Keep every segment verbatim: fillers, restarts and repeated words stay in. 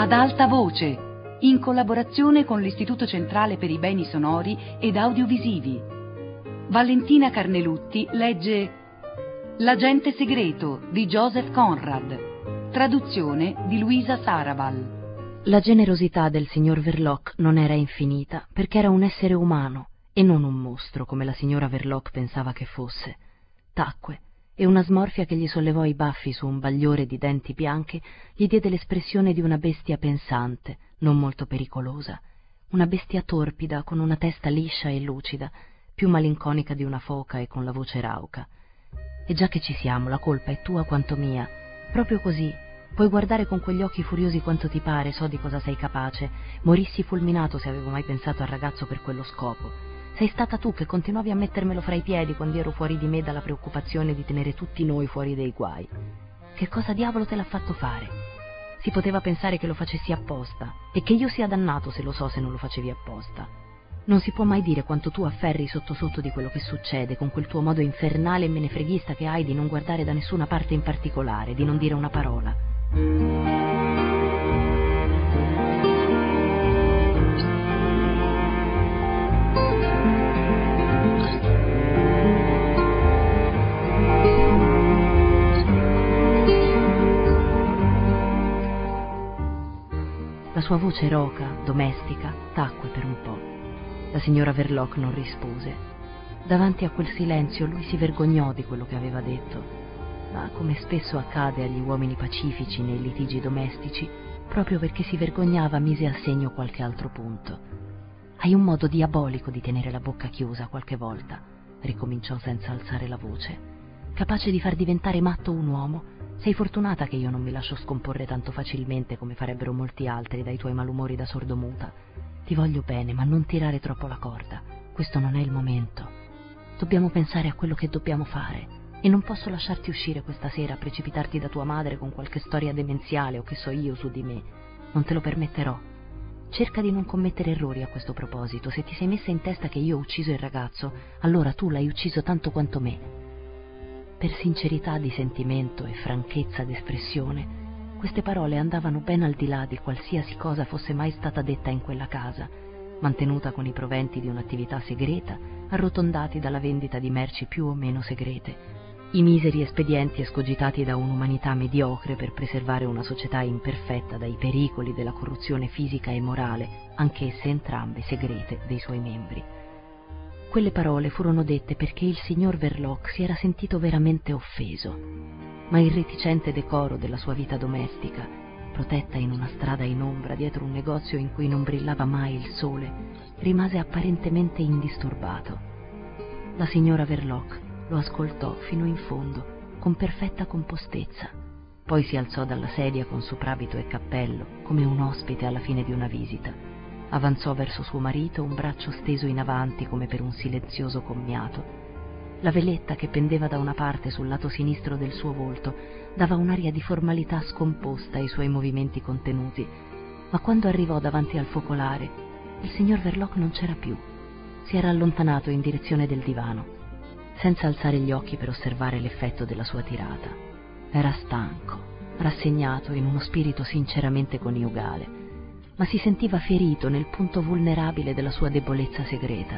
Ad alta voce, in collaborazione con l'Istituto Centrale per i Beni Sonori ed Audiovisivi. Valentina Carnelutti legge L'agente segreto di Joseph Conrad, traduzione di Luisa Sarabal. La generosità del signor Verloc non era infinita perché era un essere umano e non un mostro come la signora Verloc pensava che fosse. Tacque e una smorfia che gli sollevò i baffi su un bagliore di denti bianchi gli diede l'espressione di una bestia pensante, non molto pericolosa, una bestia torpida con una testa liscia e lucida, più malinconica di una foca e con la voce rauca. E già che ci siamo, la colpa è tua quanto mia, proprio così. Puoi guardare con quegli occhi furiosi quanto ti pare, so di cosa sei capace. Morissi fulminato se avevo mai pensato al ragazzo per quello scopo. Sei stata tu che continuavi a mettermelo fra i piedi quando ero fuori di me dalla preoccupazione di tenere tutti noi fuori dei guai. Che cosa diavolo te l'ha fatto fare? Si poteva pensare che lo facessi apposta e che io sia dannato se lo so se non lo facevi apposta. Non si può mai dire quanto tu afferri sotto sotto di quello che succede con quel tuo modo infernale e menefreghista che hai di non guardare da nessuna parte in particolare, di non dire una parola. La sua voce roca, domestica, tacque per un po'. La signora Verloc non rispose. Davanti a quel silenzio lui si vergognò di quello che aveva detto, ma come spesso accade agli uomini pacifici nei litigi domestici, proprio perché si vergognava mise a segno qualche altro punto. Hai un modo diabolico di tenere la bocca chiusa qualche volta, ricominciò senza alzare la voce, capace di far diventare matto un uomo. Sei fortunata che io non mi lascio scomporre tanto facilmente come farebbero molti altri dai tuoi malumori da sordomuta. Ti voglio bene, ma non tirare troppo la corda. Questo non è il momento. Dobbiamo pensare a quello che dobbiamo fare e non posso lasciarti uscire questa sera a precipitarti da tua madre con qualche storia demenziale o che so io su di me. Non te lo permetterò. Cerca di non commettere errori a questo proposito. Se ti sei messa in testa che io ho ucciso il ragazzo, allora tu l'hai ucciso tanto quanto me. Per sincerità di sentimento e franchezza d'espressione, queste parole andavano ben al di là di qualsiasi cosa fosse mai stata detta in quella casa, mantenuta con i proventi di un'attività segreta, arrotondati dalla vendita di merci più o meno segrete, i miseri espedienti escogitati da un'umanità mediocre per preservare una società imperfetta dai pericoli della corruzione fisica e morale, anch'esse entrambe segrete, dei suoi membri. Quelle parole furono dette perché il signor Verloc si era sentito veramente offeso, ma il reticente decoro della sua vita domestica, protetta in una strada in ombra dietro un negozio in cui non brillava mai il sole, rimase apparentemente indisturbato. La signora Verloc lo ascoltò fino in fondo, con perfetta compostezza, poi si alzò dalla sedia con soprabito e cappello, come un ospite alla fine di una visita. Avanzò verso suo marito un braccio steso in avanti come per un silenzioso commiato. La veletta che pendeva da una parte sul lato sinistro del suo volto dava un'aria di formalità scomposta ai suoi movimenti contenuti, ma quando arrivò davanti al focolare, il signor Verloc non c'era più. Si era allontanato in direzione del divano, senza alzare gli occhi per osservare l'effetto della sua tirata. Era stanco, rassegnato in uno spirito sinceramente coniugale, ma si sentiva ferito nel punto vulnerabile della sua debolezza segreta.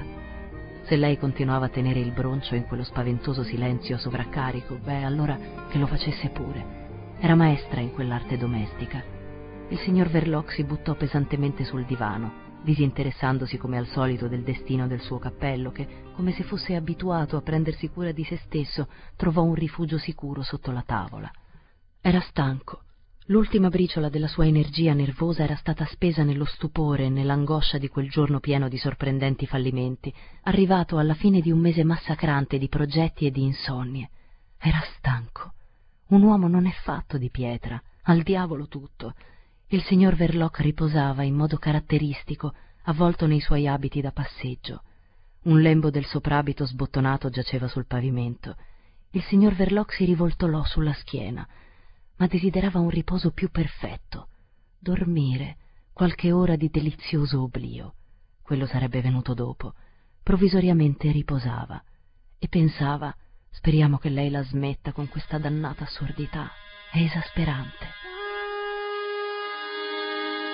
Se lei continuava a tenere il broncio in quello spaventoso silenzio a sovraccarico, beh, allora che lo facesse pure. Era maestra in quell'arte domestica. Il signor Verloc si buttò pesantemente sul divano, disinteressandosi come al solito del destino del suo cappello, che, come se fosse abituato a prendersi cura di se stesso, trovò un rifugio sicuro sotto la tavola. Era stanco. L'ultima briciola della sua energia nervosa era stata spesa nello stupore e nell'angoscia di quel giorno pieno di sorprendenti fallimenti, arrivato alla fine di un mese massacrante di progetti e di insonnie. Era stanco. Un uomo non è fatto di pietra, al diavolo tutto. Il signor Verloc riposava in modo caratteristico, avvolto nei suoi abiti da passeggio. Un lembo del soprabito sbottonato giaceva sul pavimento. Il signor Verloc si rivoltolò sulla schiena, ma desiderava un riposo più perfetto, dormire, qualche ora di delizioso oblio. Quello sarebbe venuto dopo. Provvisoriamente riposava e pensava: speriamo che lei la smetta con questa dannata assurdità, è esasperante.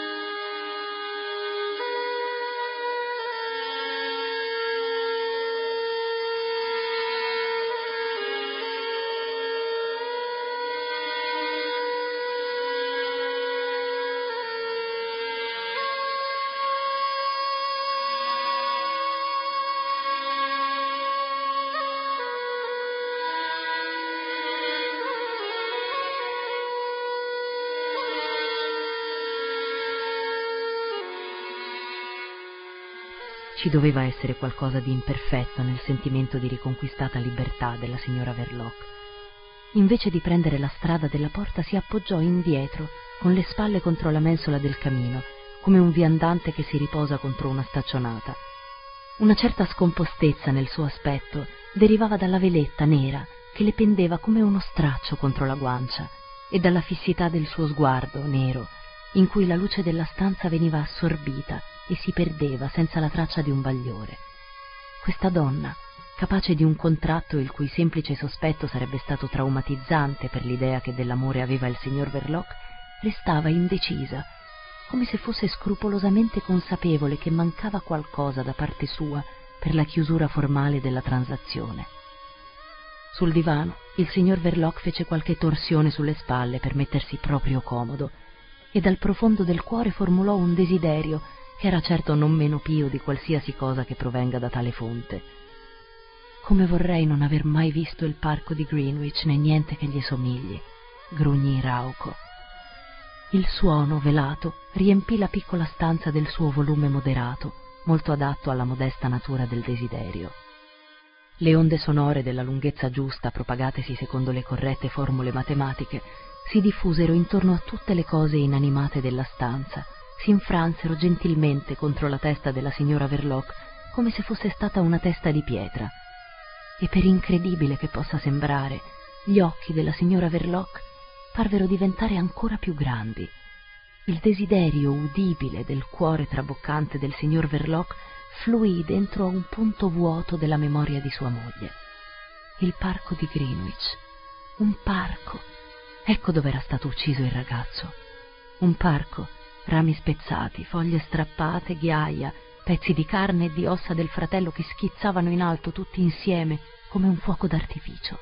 Ci doveva essere qualcosa di imperfetto nel sentimento di riconquistata libertà della signora Verloc. Invece di prendere la strada della porta si appoggiò indietro, con le spalle contro la mensola del camino, come un viandante che si riposa contro una staccionata. Una certa scompostezza nel suo aspetto derivava dalla veletta nera che le pendeva come uno straccio contro la guancia e dalla fissità del suo sguardo nero, in cui la luce della stanza veniva assorbita e si perdeva senza la traccia di un bagliore. Questa donna, capace di un contratto il cui semplice sospetto sarebbe stato traumatizzante per l'idea che dell'amore aveva il signor Verloc, restava indecisa, come se fosse scrupolosamente consapevole che mancava qualcosa da parte sua per la chiusura formale della transazione. Sul divano il signor Verloc fece qualche torsione sulle spalle per mettersi proprio comodo e dal profondo del cuore formulò un desiderio che era certo non meno pio di qualsiasi cosa che provenga da tale fonte. «Come vorrei non aver mai visto il parco di Greenwich né niente che gli somigli», grugnì rauco. Il suono velato riempì la piccola stanza del suo volume moderato, molto adatto alla modesta natura del desiderio. Le onde sonore della lunghezza giusta, propagatesi secondo le corrette formule matematiche, si diffusero intorno a tutte le cose inanimate della stanza, si infransero gentilmente contro la testa della signora Verloc come se fosse stata una testa di pietra. E per incredibile che possa sembrare, gli occhi della signora Verloc parvero diventare ancora più grandi. Il desiderio udibile del cuore traboccante del signor Verloc fluì dentro a un punto vuoto della memoria di sua moglie. Il parco di Greenwich. Un parco. Ecco dove era stato ucciso il ragazzo. Un parco, rami spezzati, foglie strappate, ghiaia, pezzi di carne e di ossa del fratello che schizzavano in alto tutti insieme come un fuoco d'artificio.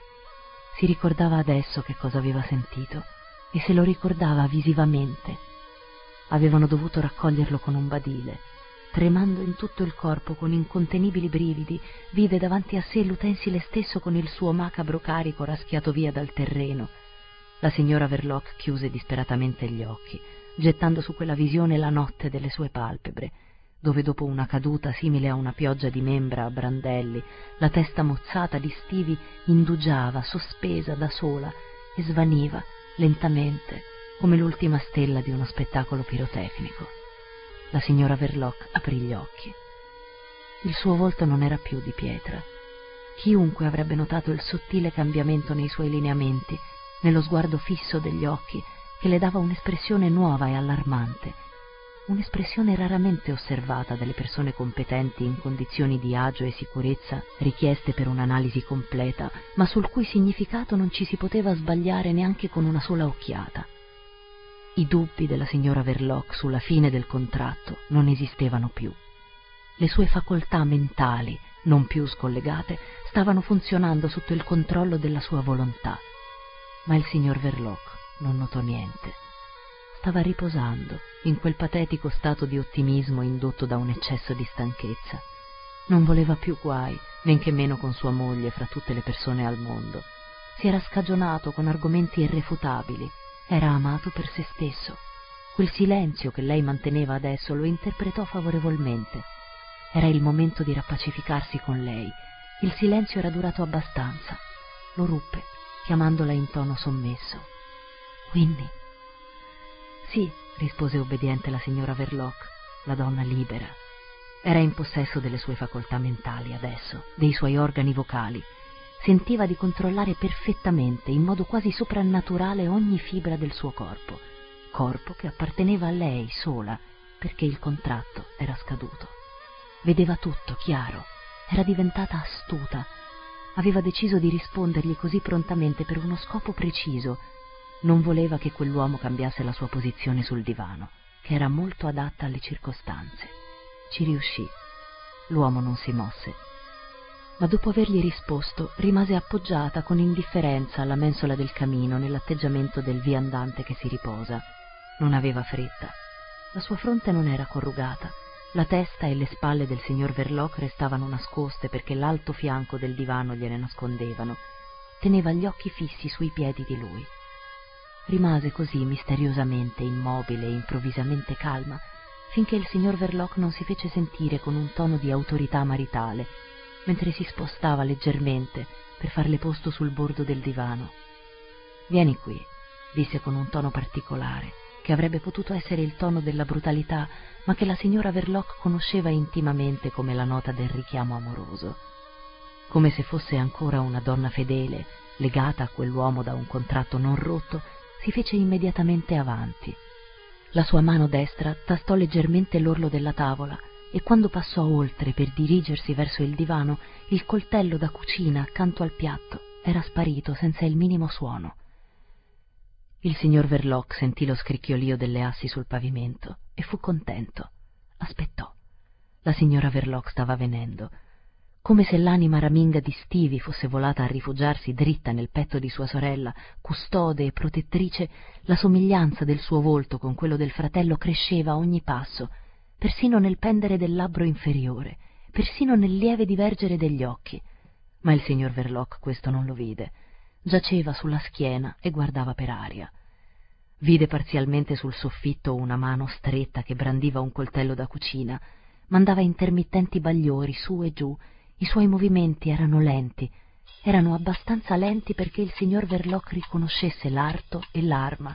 Si ricordava adesso che cosa aveva sentito e se lo ricordava visivamente. Avevano dovuto raccoglierlo con un badile. Tremando in tutto il corpo con incontenibili brividi, vide davanti a sé l'utensile stesso con il suo macabro carico raschiato via dal terreno. La signora Verloc chiuse disperatamente gli occhi, gettando su quella visione la notte delle sue palpebre, dove dopo una caduta simile a una pioggia di membra a brandelli, la testa mozzata di Stevie indugiava, sospesa da sola, e svaniva lentamente come l'ultima stella di uno spettacolo pirotecnico. La signora Verloc aprì gli occhi. Il suo volto non era più di pietra. Chiunque avrebbe notato il sottile cambiamento nei suoi lineamenti, nello sguardo fisso degli occhi, che le dava un'espressione nuova e allarmante, un'espressione raramente osservata dalle persone competenti in condizioni di agio e sicurezza richieste per un'analisi completa, ma sul cui significato non ci si poteva sbagliare neanche con una sola occhiata. I dubbi della signora Verloc sulla fine del contratto non esistevano più. Le sue facoltà mentali, non più scollegate, stavano funzionando sotto il controllo della sua volontà. Ma il signor Verloc non notò niente. Stava riposando in quel patetico stato di ottimismo indotto da un eccesso di stanchezza. Non voleva più guai, men che meno con sua moglie fra tutte le persone al mondo. Si era scagionato con argomenti irrefutabili. Era amato per se stesso. Quel silenzio che lei manteneva adesso lo interpretò favorevolmente. Era il momento di rappacificarsi con lei. Il silenzio era durato abbastanza. Lo ruppe, chiamandola in tono sommesso. «Winnie?» «Sì», rispose obbediente la signora Verloc, la donna libera. Era in possesso delle sue facoltà mentali adesso, dei suoi organi vocali. Sentiva di controllare perfettamente, in modo quasi soprannaturale, ogni fibra del suo corpo, corpo che apparteneva a lei sola, perché il contratto era scaduto. Vedeva tutto chiaro, era diventata astuta. Aveva deciso di rispondergli così prontamente per uno scopo preciso. Non voleva che quell'uomo cambiasse la sua posizione sul divano, che era molto adatta alle circostanze. Ci riuscì. L'uomo non si mosse. Ma dopo avergli risposto rimase appoggiata con indifferenza alla mensola del camino nell'atteggiamento del viandante che si riposa. Non aveva fretta. La sua fronte non era corrugata. La testa e le spalle del signor Verloc restavano nascoste perché l'alto fianco del divano gliene nascondevano. Teneva gli occhi fissi sui piedi di lui. Rimase così misteriosamente immobile e improvvisamente calma finché il signor Verloc non si fece sentire con un tono di autorità maritale, mentre si spostava leggermente per farle posto sul bordo del divano. «Vieni qui», disse con un tono particolare, che avrebbe potuto essere il tono della brutalità, ma che la signora Verloc conosceva intimamente come la nota del richiamo amoroso. Come se fosse ancora una donna fedele, legata a quell'uomo da un contratto non rotto, si fece immediatamente avanti. La sua mano destra tastò leggermente l'orlo della tavola e quando passò oltre per dirigersi verso il divano, il coltello da cucina accanto al piatto era sparito senza il minimo suono. Il signor Verloc sentì lo scricchiolio delle assi sul pavimento e fu contento. Aspettò. La signora Verloc stava venendo. Come se l'anima raminga di Stevie fosse volata a rifugiarsi dritta nel petto di sua sorella, custode e protettrice, la somiglianza del suo volto con quello del fratello cresceva a ogni passo, persino nel pendere del labbro inferiore, persino nel lieve divergere degli occhi. Ma il signor Verloc questo non lo vide. Giaceva sulla schiena e guardava per aria. Vide parzialmente sul soffitto una mano stretta che brandiva un coltello da cucina, mandava intermittenti bagliori su e giù. I suoi movimenti erano lenti, erano abbastanza lenti perché il signor Verloc riconoscesse l'arto e l'arma.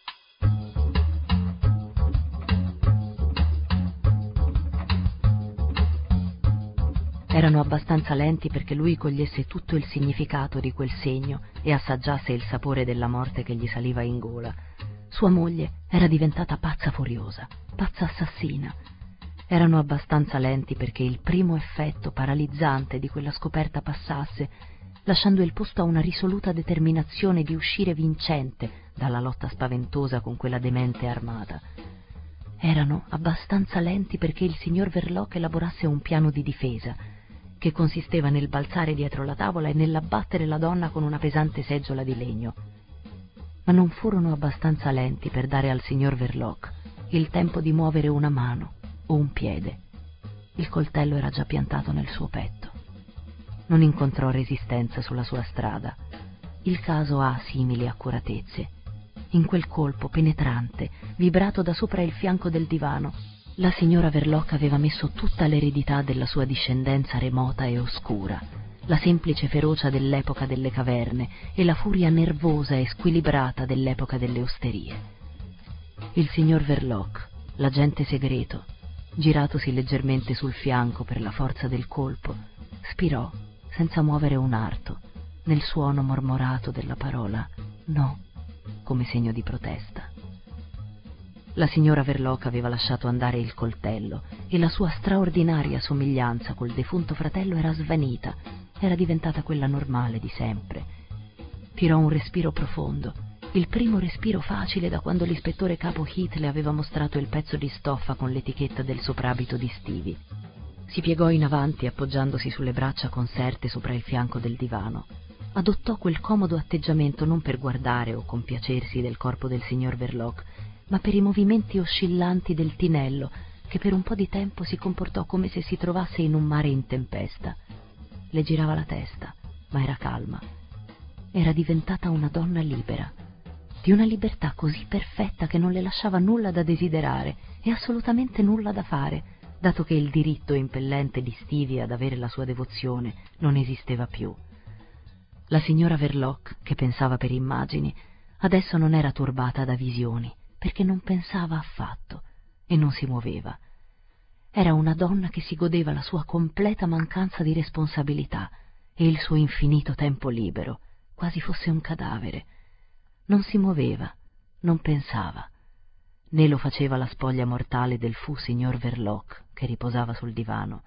Erano abbastanza lenti perché lui cogliesse tutto il significato di quel segno e assaggiasse il sapore della morte che gli saliva in gola. Sua moglie era diventata pazza furiosa, pazza assassina. Erano abbastanza lenti perché il primo effetto paralizzante di quella scoperta passasse, lasciando il posto a una risoluta determinazione di uscire vincente dalla lotta spaventosa con quella demente armata. Erano abbastanza lenti perché il signor Verloc elaborasse un piano di difesa, che consisteva nel balzare dietro la tavola e nell'abbattere la donna con una pesante seggiola di legno. Ma non furono abbastanza lenti per dare al signor Verloc il tempo di muovere una mano o un piede. Il coltello era già piantato nel suo petto. Non incontrò resistenza sulla sua strada. Il caso ha simili accuratezze. In quel colpo penetrante, vibrato da sopra il fianco del divano, la signora Verloc aveva messo tutta l'eredità della sua discendenza remota e oscura, la semplice ferocia dell'epoca delle caverne e la furia nervosa e squilibrata dell'epoca delle osterie. Il signor Verloc, l'agente segreto, giratosi leggermente sul fianco per la forza del colpo, spirò, senza muovere un arto, nel suono mormorato della parola «no», come segno di protesta. La signora Verloc aveva lasciato andare il coltello e la sua straordinaria somiglianza col defunto fratello era svanita, era diventata quella normale di sempre. Tirò un respiro profondo, il primo respiro facile da quando l'ispettore capo Heath le aveva mostrato il pezzo di stoffa con l'etichetta del soprabito di Stevie. Si piegò in avanti appoggiandosi sulle braccia conserte sopra il fianco del divano. Adottò quel comodo atteggiamento non per guardare o compiacersi del corpo del signor Verloc, ma per i movimenti oscillanti del tinello, che per un po' di tempo si comportò come se si trovasse in un mare in tempesta. Le girava la testa, ma era calma. Era diventata una donna libera, di una libertà così perfetta che non le lasciava nulla da desiderare e assolutamente nulla da fare, dato che il diritto impellente di Stevie ad avere la sua devozione non esisteva più. La signora Verloc, che pensava per immagini, adesso non era turbata da visioni, perché non pensava affatto e non si muoveva. Era una donna che si godeva la sua completa mancanza di responsabilità e il suo infinito tempo libero, quasi fosse un cadavere. Non si muoveva, non pensava. Né lo faceva la spoglia mortale del fu signor Verloc, che riposava sul divano.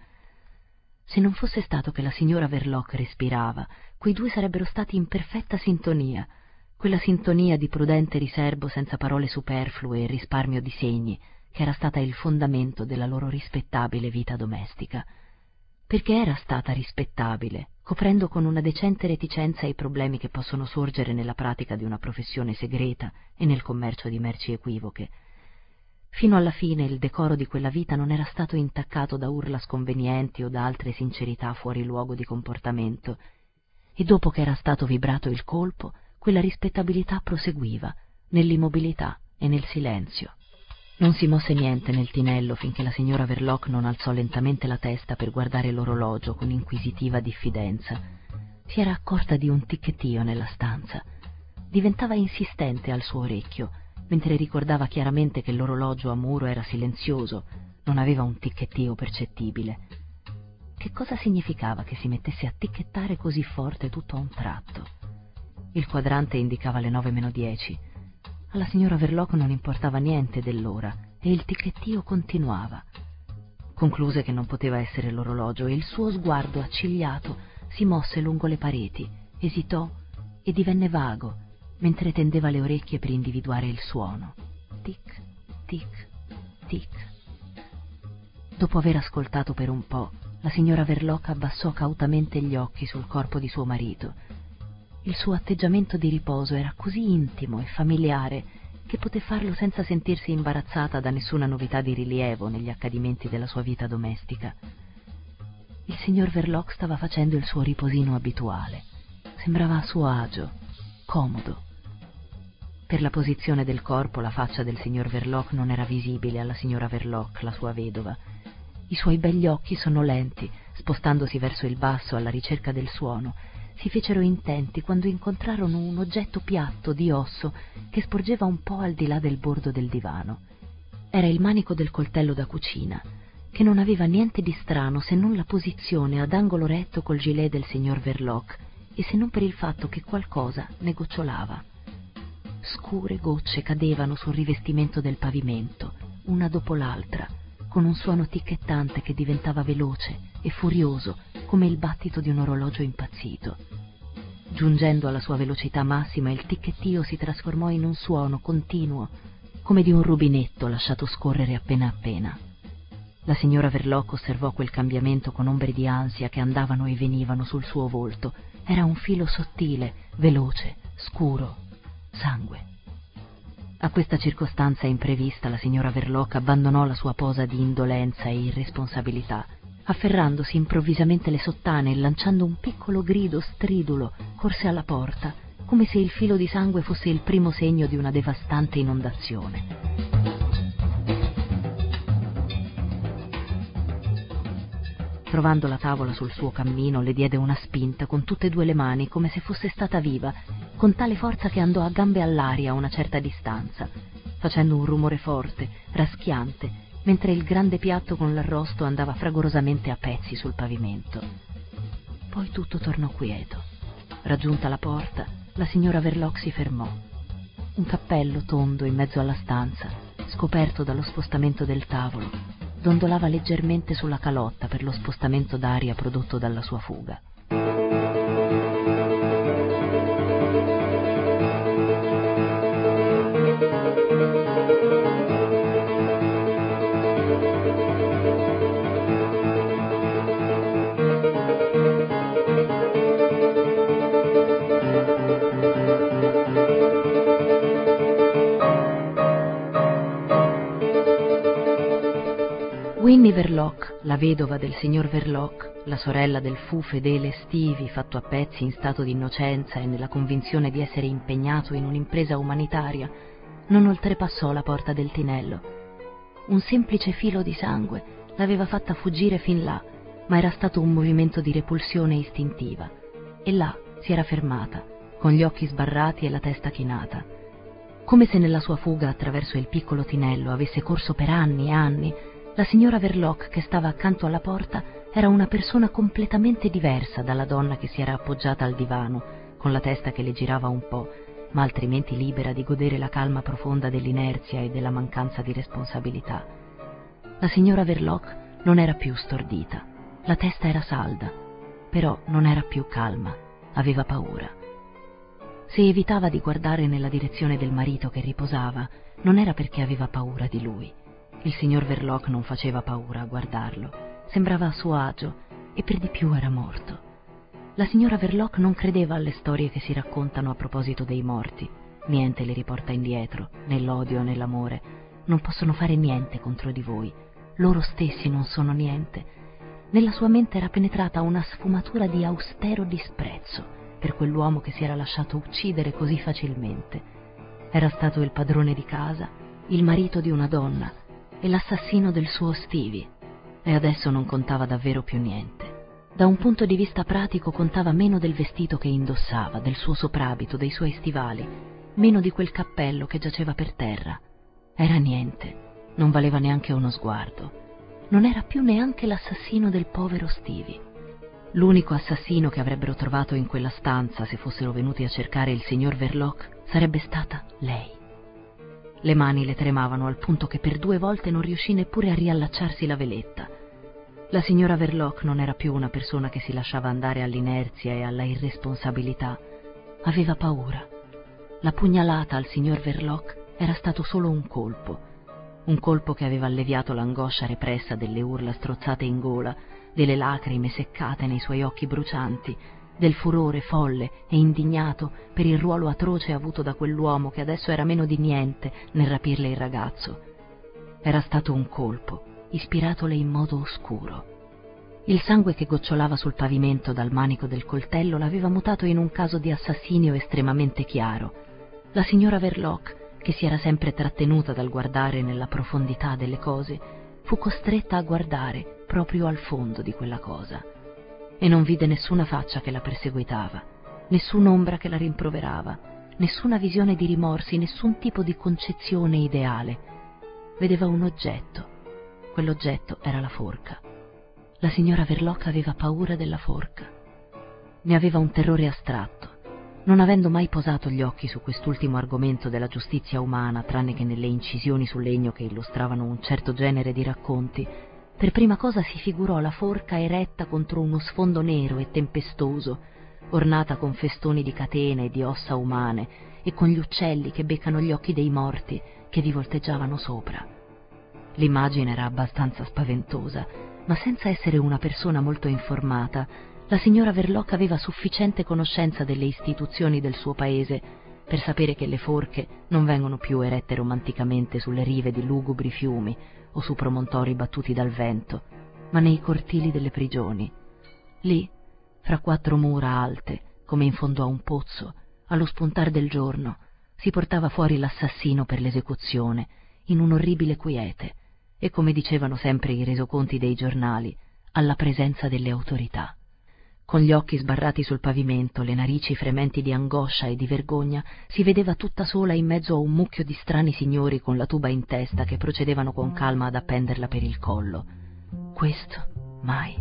Se non fosse stato che la signora Verloc respirava, quei due sarebbero stati in perfetta sintonia, quella sintonia di prudente riserbo senza parole superflue e risparmio di segni, che era stata il fondamento della loro rispettabile vita domestica. Perché era stata rispettabile, coprendo con una decente reticenza i problemi che possono sorgere nella pratica di una professione segreta e nel commercio di merci equivoche. Fino alla fine il decoro di quella vita non era stato intaccato da urla sconvenienti o da altre sincerità fuori luogo di comportamento, e dopo che era stato vibrato il colpo, quella rispettabilità proseguiva, nell'immobilità e nel silenzio. Non si mosse niente nel tinello finché la signora Verloc non alzò lentamente la testa per guardare l'orologio con inquisitiva diffidenza. Si era accorta di un ticchettio nella stanza. Diventava insistente al suo orecchio, mentre ricordava chiaramente che l'orologio a muro era silenzioso, non aveva un ticchettio percettibile. Che cosa significava che si mettesse a ticchettare così forte tutto a un tratto? Il quadrante indicava le nove meno dieci. Alla signora Verloc non importava niente dell'ora e il ticchettio continuava. Concluse che non poteva essere l'orologio e il suo sguardo accigliato si mosse lungo le pareti, esitò e divenne vago, mentre tendeva le orecchie per individuare il suono. Tic, tic, tic. Dopo aver ascoltato per un po', la signora Verloc abbassò cautamente gli occhi sul corpo di suo marito. Il suo atteggiamento di riposo era così intimo e familiare che poté farlo senza sentirsi imbarazzata da nessuna novità di rilievo negli accadimenti della sua vita domestica. Il signor Verloc stava facendo il suo riposino abituale. Sembrava a suo agio, comodo. Per la posizione del corpo la faccia del signor Verloc non era visibile alla signora Verloc, la sua vedova. I suoi begli occhi sonnolenti, spostandosi verso il basso alla ricerca del suono, si fecero intenti quando incontrarono un oggetto piatto di osso che sporgeva un po' al di là del bordo del divano. Era il manico del coltello da cucina, che non aveva niente di strano se non la posizione ad angolo retto col gilet del signor Verloc e se non per il fatto che qualcosa ne gocciolava. Scure gocce cadevano sul rivestimento del pavimento, una dopo l'altra, con un suono ticchettante che diventava veloce e furioso come il battito di un orologio impazzito. Giungendo alla sua velocità massima, il ticchettio si trasformò in un suono continuo, come di un rubinetto lasciato scorrere appena appena. La signora Verloc osservò quel cambiamento con ombre di ansia che andavano e venivano sul suo volto. Era un filo sottile, veloce, scuro, sangue. A questa circostanza imprevista la signora Verloc abbandonò la sua posa di indolenza e irresponsabilità. Afferrandosi improvvisamente le sottane e lanciando un piccolo grido stridulo, corse alla porta, come se il filo di sangue fosse il primo segno di una devastante inondazione. Trovando la tavola sul suo cammino, le diede una spinta con tutte e due le mani, come se fosse stata viva, con tale forza che andò a gambe all'aria a una certa distanza, facendo un rumore forte, raschiante, mentre il grande piatto con l'arrosto andava fragorosamente a pezzi sul pavimento. Poi tutto tornò quieto. Raggiunta la porta, la signora Verloc si fermò. Un cappello tondo in mezzo alla stanza, scoperto dallo spostamento del tavolo, dondolava leggermente sulla calotta per lo spostamento d'aria prodotto dalla sua fuga. Winnie Verloc, la vedova del signor Verloc, la sorella del fu fedele Stevie fatto a pezzi in stato di innocenza e nella convinzione di essere impegnato in un'impresa umanitaria, non oltrepassò la porta del tinello. Un semplice filo di sangue l'aveva fatta fuggire fin là, ma era stato un movimento di repulsione istintiva, e là si era fermata, con gli occhi sbarrati e la testa chinata. Come se nella sua fuga attraverso il piccolo tinello avesse corso per anni e anni, la signora Verloc che stava accanto alla porta era una persona completamente diversa dalla donna che si era appoggiata al divano, con la testa che le girava un po', ma altrimenti libera di godere la calma profonda dell'inerzia e della mancanza di responsabilità. La signora Verloc non era più stordita, la testa era salda, però non era più calma, aveva paura. Se evitava di guardare nella direzione del marito che riposava, non era perché aveva paura di lui. Il signor Verloc non faceva paura a guardarlo, sembrava a suo agio e per di più era morto. La signora Verloc non credeva alle storie che si raccontano a proposito dei morti, niente le riporta indietro, né l'odio né l'amore, non possono fare niente contro di voi, loro stessi non sono niente. Nella sua mente era penetrata una sfumatura di austero disprezzo per quell'uomo che si era lasciato uccidere così facilmente. Era stato il padrone di casa, il marito di una donna e l'assassino del suo Stevie, e adesso non contava davvero più niente. Da un punto di vista pratico contava meno del vestito che indossava, del suo soprabito, dei suoi stivali, meno di quel cappello che giaceva per terra. Era niente, non valeva neanche uno sguardo. Non era più neanche l'assassino del povero Stevie. L'unico assassino che avrebbero trovato in quella stanza, se fossero venuti a cercare il signor Verloc, sarebbe stata lei. Le mani le tremavano al punto che per due volte non riuscì neppure a riallacciarsi la veletta. La signora Verloc non era più una persona che si lasciava andare all'inerzia e alla irresponsabilità. Aveva paura. La pugnalata al signor Verloc era stato solo un colpo, un colpo che aveva alleviato l'angoscia repressa delle urla strozzate in gola, delle lacrime seccate nei suoi occhi brucianti, del furore folle e indignato per il ruolo atroce avuto da quell'uomo che adesso era meno di niente nel rapirle il ragazzo. Era stato un colpo, ispiratole in modo oscuro. Il sangue che gocciolava sul pavimento dal manico del coltello l'aveva mutato in un caso di assassinio estremamente chiaro. La signora Verloc, che si era sempre trattenuta dal guardare nella profondità delle cose, fu costretta a guardare proprio al fondo di quella cosa, e non vide nessuna faccia che la perseguitava, nessun'ombra che la rimproverava, nessuna visione di rimorsi, nessun tipo di concezione ideale. Vedeva un oggetto. Quell'oggetto era la forca. La signora Verloc aveva paura della forca. Ne aveva un terrore astratto. Non avendo mai posato gli occhi su quest'ultimo argomento della giustizia umana, tranne che nelle incisioni sul legno che illustravano un certo genere di racconti, per prima cosa si figurò la forca eretta contro uno sfondo nero e tempestoso, ornata con festoni di catene e di ossa umane e con gli uccelli che beccano gli occhi dei morti che vi volteggiavano sopra. L'immagine era abbastanza spaventosa, ma senza essere una persona molto informata, la signora Verloc aveva sufficiente conoscenza delle istituzioni del suo paese per sapere che le forche non vengono più erette romanticamente sulle rive di lugubri fiumi o su promontori battuti dal vento, ma nei cortili delle prigioni. Lì, fra quattro mura alte, come in fondo a un pozzo, allo spuntar del giorno, si portava fuori l'assassino per l'esecuzione, in un'orribile quiete, e come dicevano sempre i resoconti dei giornali, alla presenza delle autorità. Con gli occhi sbarrati sul pavimento, le narici frementi di angoscia e di vergogna, si vedeva tutta sola in mezzo a un mucchio di strani signori con la tuba in testa che procedevano con calma ad appenderla per il collo. Questo mai,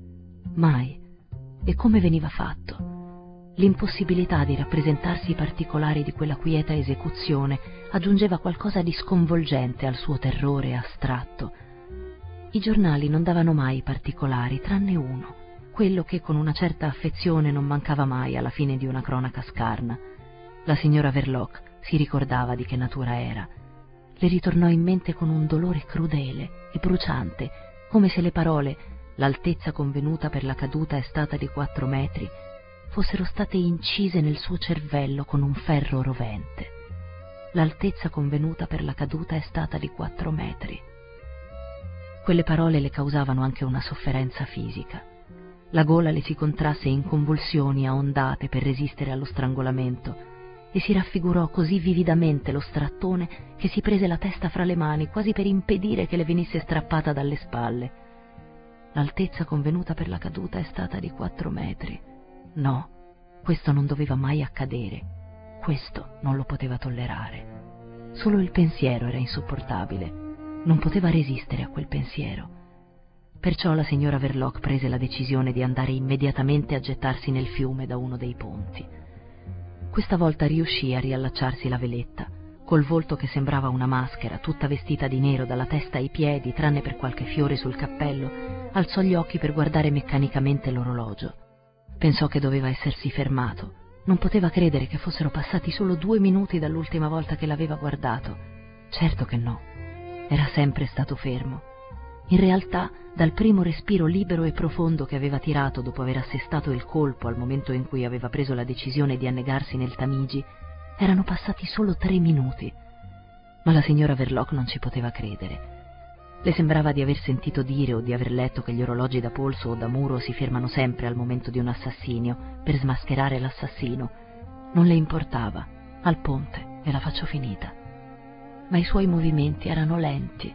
mai. E come veniva fatto? L'impossibilità di rappresentarsi i particolari di quella quieta esecuzione aggiungeva qualcosa di sconvolgente al suo terrore astratto. I giornali non davano mai i particolari, tranne uno, quello che con una certa affezione non mancava mai alla fine di una cronaca scarna. La signora Verloc si ricordava di che natura era. Le ritornò in mente con un dolore crudele e bruciante, come se le parole «l'altezza convenuta per la caduta è stata di quattro metri» fossero state incise nel suo cervello con un ferro rovente. L'altezza convenuta per la caduta è stata di quattro metri. Quelle parole le causavano anche una sofferenza fisica. La gola le si contrasse in convulsioni a ondate per resistere allo strangolamento e si raffigurò così vividamente lo strattone che si prese la testa fra le mani quasi per impedire che le venisse strappata dalle spalle. L'altezza convenuta per la caduta è stata di quattro metri. No, questo non doveva mai accadere. Questo non lo poteva tollerare. Solo il pensiero era insopportabile. Non poteva resistere a quel pensiero. Perciò la signora Verloc prese la decisione di andare immediatamente a gettarsi nel fiume da uno dei ponti. Questa volta riuscì a riallacciarsi la veletta, col volto che sembrava una maschera, tutta vestita di nero dalla testa ai piedi, tranne per qualche fiore sul cappello, alzò gli occhi per guardare meccanicamente l'orologio. Pensò che doveva essersi fermato. Non poteva credere che fossero passati solo due minuti dall'ultima volta che l'aveva guardato. Certo che no. Era sempre stato fermo. In realtà, dal primo respiro libero e profondo che aveva tirato dopo aver assestato il colpo al momento in cui aveva preso la decisione di annegarsi nel Tamigi, erano passati solo tre minuti. Ma la signora Verloc non ci poteva credere. Le sembrava di aver sentito dire o di aver letto che gli orologi da polso o da muro si fermano sempre al momento di un assassinio per smascherare l'assassino. Non le importava. Al ponte, e la faccio finita. ma i suoi movimenti erano lenti.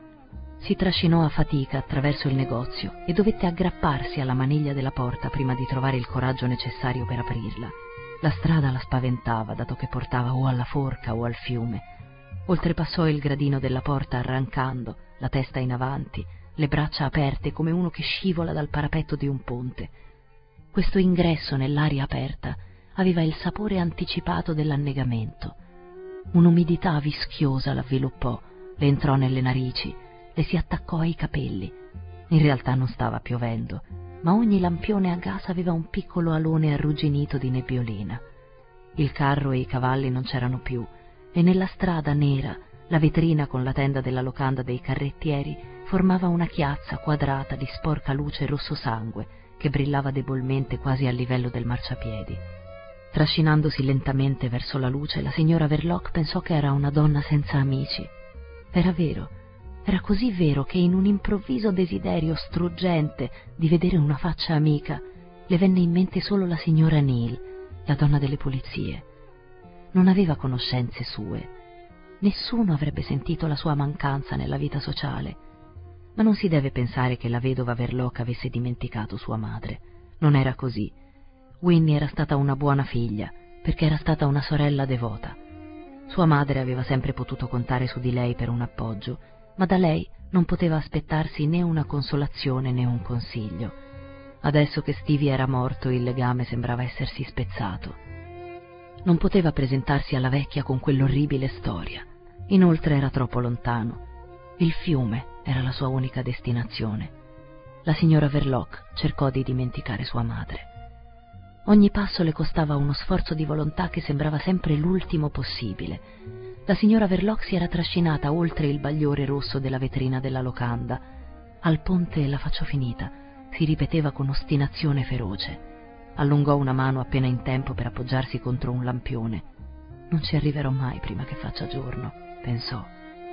Si trascinò a fatica attraverso il negozio e dovette aggrapparsi alla maniglia della porta prima di trovare il coraggio necessario per aprirla. La strada la spaventava, dato che portava o alla forca o al fiume. Oltrepassò il gradino della porta arrancando, la testa in avanti, le braccia aperte come uno che scivola dal parapetto di un ponte. Questo ingresso nell'aria aperta aveva il sapore anticipato dell'annegamento. Un'umidità vischiosa l'avviluppò, le entrò nelle narici, le si attaccò ai capelli. In realtà non stava piovendo, ma ogni lampione a gas aveva un piccolo alone arrugginito di nebbiolina. Il carro e i cavalli non c'erano più, e nella strada nera la vetrina con la tenda della locanda dei carrettieri formava una chiazza quadrata di sporca luce rosso sangue che brillava debolmente quasi a livello del marciapiedi. Trascinandosi lentamente verso la luce, la signora Verloc pensò che era una donna senza amici. Era vero, era così vero che in un improvviso desiderio struggente di vedere una faccia amica le venne in mente solo la signora Neal, la donna delle pulizie. Non aveva conoscenze sue. Nessuno avrebbe sentito la sua mancanza nella vita sociale. Ma non si deve pensare che la vedova Verloc avesse dimenticato sua madre. Non era così. Winnie era stata una buona figlia, perché era stata una sorella devota. Sua madre aveva sempre potuto contare su di lei per un appoggio, ma da lei non poteva aspettarsi né una consolazione né un consiglio. Adesso che Stevie era morto, il legame sembrava essersi spezzato. Non poteva presentarsi alla vecchia con quell'orribile storia. Inoltre era troppo lontano. Il fiume era la sua unica destinazione. La signora Verloc cercò di dimenticare sua madre. Ogni passo le costava uno sforzo di volontà che sembrava sempre l'ultimo possibile. La signora Verloc si era trascinata oltre il bagliore rosso della vetrina della locanda. Al ponte la faccio finita, si ripeteva con ostinazione feroce. Allungò una mano appena in tempo per appoggiarsi contro un lampione. Non ci arriverò mai prima che faccia giorno, pensò.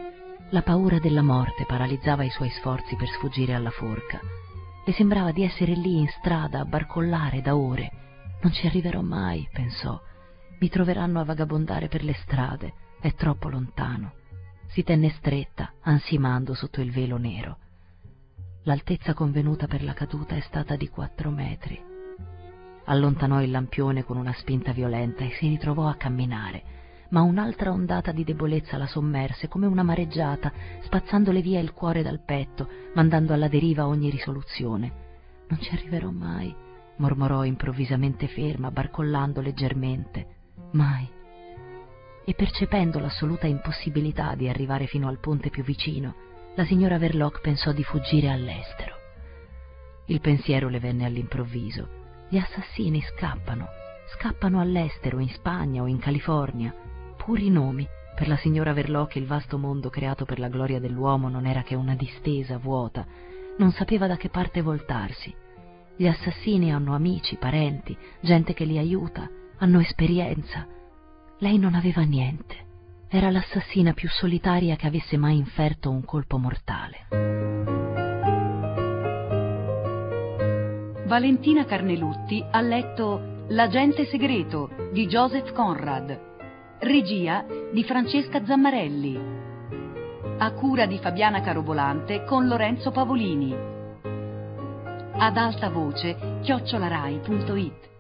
La paura della morte paralizzava i suoi sforzi per sfuggire alla forca. Le sembrava di essere lì in strada a barcollare da ore. Non ci arriverò mai, pensò. Mi troveranno a vagabondare per le strade, è troppo lontano. Si tenne stretta, ansimando sotto il velo nero. L'altezza convenuta per la caduta è stata di quattro metri. Allontanò il lampione con una spinta violenta e si ritrovò a camminare, ma un'altra ondata di debolezza la sommerse come una mareggiata, spazzandole via il cuore dal petto, mandando alla deriva ogni risoluzione. Non ci arriverò mai, mormorò improvvisamente ferma, barcollando leggermente. Mai. E percependo l'assoluta impossibilità di arrivare fino al ponte più vicino, la signora Verloc pensò di fuggire all'estero. Il pensiero le venne all'improvviso. Gli assassini scappano, scappano all'estero, in Spagna o in California. Puri nomi. Per la signora Verloc il vasto mondo creato per la gloria dell'uomo non era che una distesa vuota. Non sapeva da che parte voltarsi. Gli assassini hanno amici, parenti, gente che li aiuta, hanno esperienza. Lei non aveva niente. Era l'assassina più solitaria che avesse mai inferto un colpo mortale. Valentina Carnelutti ha letto L'agente segreto di Joseph Conrad, regia di Francesca Zammarelli, a cura di Fabiana Carobolante con Lorenzo Pavolini. Ad alta voce chiocciolarai punto it.